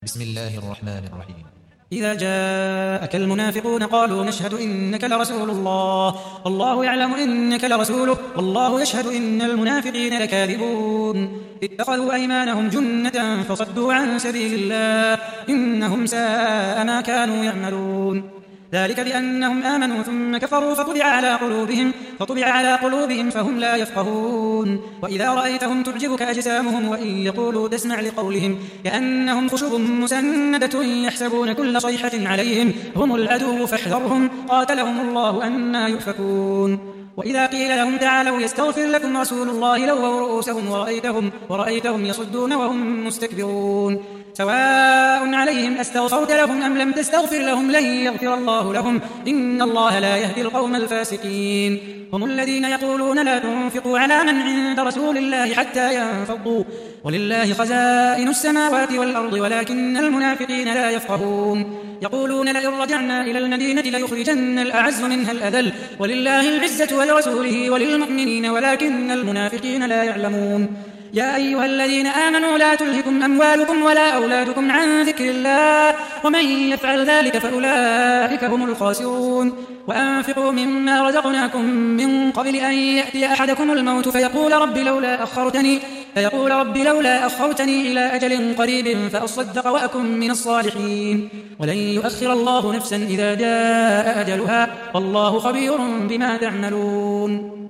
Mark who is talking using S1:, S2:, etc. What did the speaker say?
S1: بسم الله الرحمن الرحيم.
S2: إذا جاءك المنافقون قالوا نشهد إنك لرسول الله والله يعلم إنك لرسوله والله يشهد إن المنافقين لكاذبون اتخذوا أيمانهم جنة فصدوا عن سبيل الله إنهم ساء ما كانوا يعملون ذلك بأنهم آمنوا ثم كفروا فطبع على قلوبهم فهم لا يفقهون وإذا رأيتهم تعجبك أجسامهم وإن يقولوا تسمع لقولهم كأنهم خشب مسندة يحسبون كل صيحة عليهم هم العدو فاحذرهم قاتلهم الله أنى يؤفكون وإذا قيل لهم تعالوا يستغفر لكم رسول الله لووا رؤوسهم ورأيتهم يصدون وهم مستكبرون سواء عليهم أستغفرت لهم أم لم تستغفر لهم لن يغفر الله لهم إن الله لا يهدي القوم الفاسقين هم الذين يقولون لا تنفقوا على من عند رسول الله حتى ينفضوا ولله خزائن السماوات والأرض ولكن المنافقين لا يفقهون يقولون لئن رجعنا إلى المدينة ليخرجن الأعز منها الأذل ولله العزة ولرسوله وللمؤمنين ولكن المنافقين لا يعلمون يا أيها الذين آمنوا لا تلهكم أموالكم ولا أولادكم عن ذكر الله ومن يفعل ذلك فأولئك هم الخاسرون وأنفقوا مما رزقناكم من قبل أن يأتي أحدكم الموت فيقول رب لولا أخرتني إلى أجل قريب فأصدق وأكن من الصالحين ولن يؤخر الله نفسا إذا جاء أجلها والله خبير بما تعملون